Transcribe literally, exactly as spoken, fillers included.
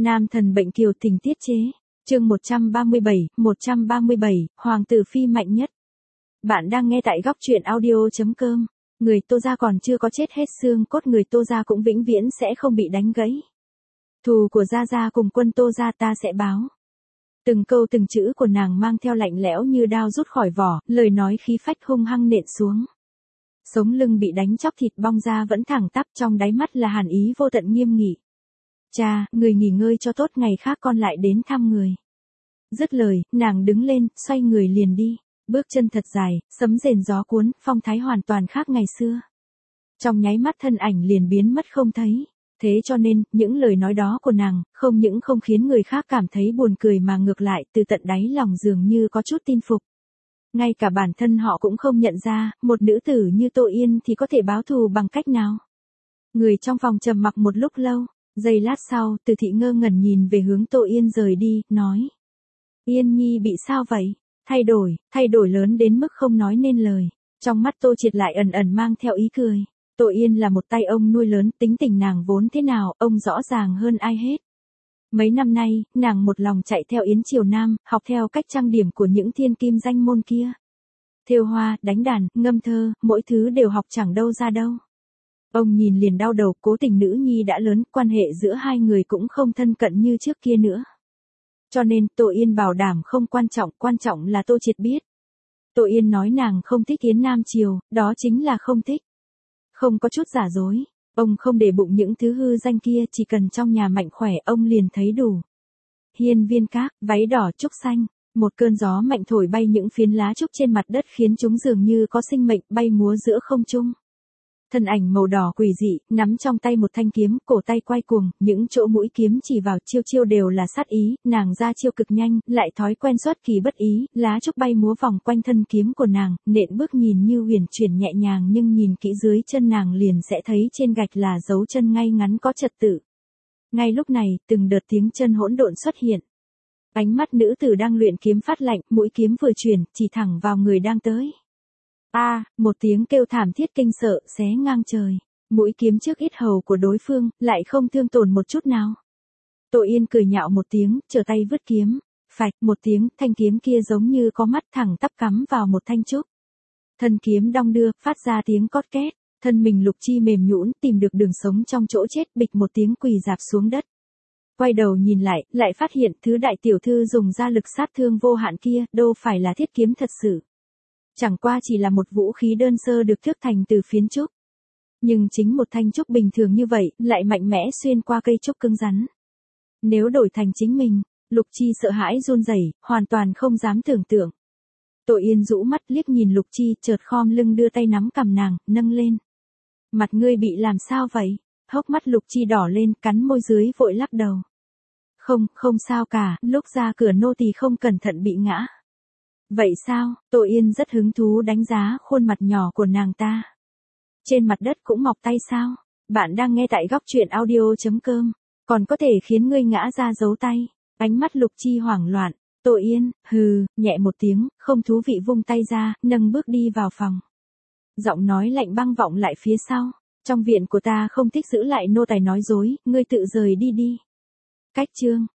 Nam thần bệnh kiều tình tiết chế. Chương một trăm ba mươi bảy, một trăm ba mươi bảy, Hoàng tử phi mạnh nhất. Bạn đang nghe tại góc truyện audio chấm com. Người Tô gia còn chưa có chết hết xương cốt, người Tô gia cũng vĩnh viễn sẽ không bị đánh gãy. Thù của Gia Gia cùng quân Tô gia ta sẽ báo. Từng câu từng chữ của nàng mang theo lạnh lẽo như đao rút khỏi vỏ, lời nói khí phách hung hăng nện xuống. Sống lưng bị đánh chóc thịt bong ra vẫn thẳng tắp, trong đáy mắt là hàn ý vô tận nghiêm nghị. Cha, người nghỉ ngơi cho tốt, ngày khác con lại đến thăm người. Dứt lời, nàng đứng lên, xoay người liền đi. Bước chân thật dài, sấm rền gió cuốn, phong thái hoàn toàn khác ngày xưa. Trong nháy mắt thân ảnh liền biến mất không thấy. Thế cho nên, những lời nói đó của nàng, không những không khiến người khác cảm thấy buồn cười mà ngược lại từ tận đáy lòng dường như có chút tin phục. Ngay cả bản thân họ cũng không nhận ra, một nữ tử như Tô Yên thì có thể báo thù bằng cách nào. Người trong phòng trầm mặc một lúc lâu, giây lát sau, Từ Thị ngơ ngẩn nhìn về hướng Tô Yên rời đi, nói. Yên Nhi bị sao vậy? Thay đổi, thay đổi lớn đến mức không nói nên lời. Trong mắt Tô Triệt lại ẩn ẩn mang theo ý cười. Tô Yên là một tay ông nuôi lớn, tính tình nàng vốn thế nào, ông rõ ràng hơn ai hết. Mấy năm nay, nàng một lòng chạy theo Yến Triều Nam, học theo cách trang điểm của những thiên kim danh môn kia. Thêu hoa, đánh đàn, ngâm thơ, mỗi thứ đều học chẳng đâu ra đâu. Ông nhìn liền đau đầu, cố tình nữ nhi đã lớn, quan hệ giữa hai người cũng không thân cận như trước kia nữa. Cho nên, Tô Yên bảo đảm không quan trọng, quan trọng là Tô Triệt biết. Tô Yên nói nàng không thích Yến Nam Triều, đó chính là không thích. Không có chút giả dối, ông không để bụng những thứ hư danh kia, chỉ cần trong nhà mạnh khỏe ông liền thấy đủ. Hiên viên các, váy đỏ trúc xanh, một cơn gió mạnh thổi bay những phiến lá trúc trên mặt đất khiến chúng dường như có sinh mệnh bay múa giữa không trung. Thân ảnh màu đỏ quỷ dị, nắm trong tay một thanh kiếm, cổ tay quay cuồng, những chỗ mũi kiếm chỉ vào chiêu chiêu đều là sát ý, nàng ra chiêu cực nhanh, lại thói quen xuất kỳ bất ý, lá trúc bay múa vòng quanh thân kiếm của nàng, nện bước nhìn như huyền chuyển nhẹ nhàng nhưng nhìn kỹ dưới chân nàng liền sẽ thấy trên gạch là dấu chân ngay ngắn có trật tự. Ngay lúc này, từng đợt tiếng chân hỗn độn xuất hiện. Ánh mắt nữ tử đang luyện kiếm phát lạnh, mũi kiếm vừa chuyển, chỉ thẳng vào người đang tới. A, à, một tiếng kêu thảm thiết kinh sợ, xé ngang trời. Mũi kiếm trước yết hầu của đối phương, lại không thương tổn một chút nào. Tô Yên cười nhạo một tiếng, trở tay vứt kiếm. Phạch, một tiếng, thanh kiếm kia giống như có mắt thẳng tắp cắm vào một thanh trúc. Thân kiếm đong đưa, phát ra tiếng cót két. Thân mình Lục Chi mềm nhũn, tìm được đường sống trong chỗ chết, bịch một tiếng quỳ rạp xuống đất. Quay đầu nhìn lại, lại phát hiện thứ đại tiểu thư dùng ra lực sát thương vô hạn kia, đâu phải là thiết kiếm thật sự. Chẳng qua chỉ là một vũ khí đơn sơ được thước thành từ phiến trúc. Nhưng chính một thanh trúc bình thường như vậy, lại mạnh mẽ xuyên qua cây trúc cứng rắn. Nếu đổi thành chính mình, Lục Chi sợ hãi run rẩy, hoàn toàn không dám tưởng tượng. Tô Yên rũ mắt liếc nhìn Lục Chi, chợt khom lưng đưa tay nắm cằm nàng, nâng lên. Mặt ngươi bị làm sao vậy? Hốc mắt Lục Chi đỏ lên, cắn môi dưới vội lắc đầu. Không, không sao cả, lúc ra cửa nô tỳ không cẩn thận bị ngã. Vậy sao? Tô Yên rất hứng thú đánh giá khuôn mặt nhỏ của nàng ta. Trên mặt đất cũng mọc tay sao? Bạn đang nghe tại góc truyện audio chấm com. Còn có thể khiến ngươi ngã ra dấu tay. Ánh mắt Lục Chi hoảng loạn. Tô Yên, hừ, nhẹ một tiếng, không thú vị vung tay ra, nâng bước đi vào phòng. Giọng nói lạnh băng vọng lại phía sau. Trong viện của ta không thích giữ lại nô tài nói dối, ngươi tự rời đi đi. Cách chương,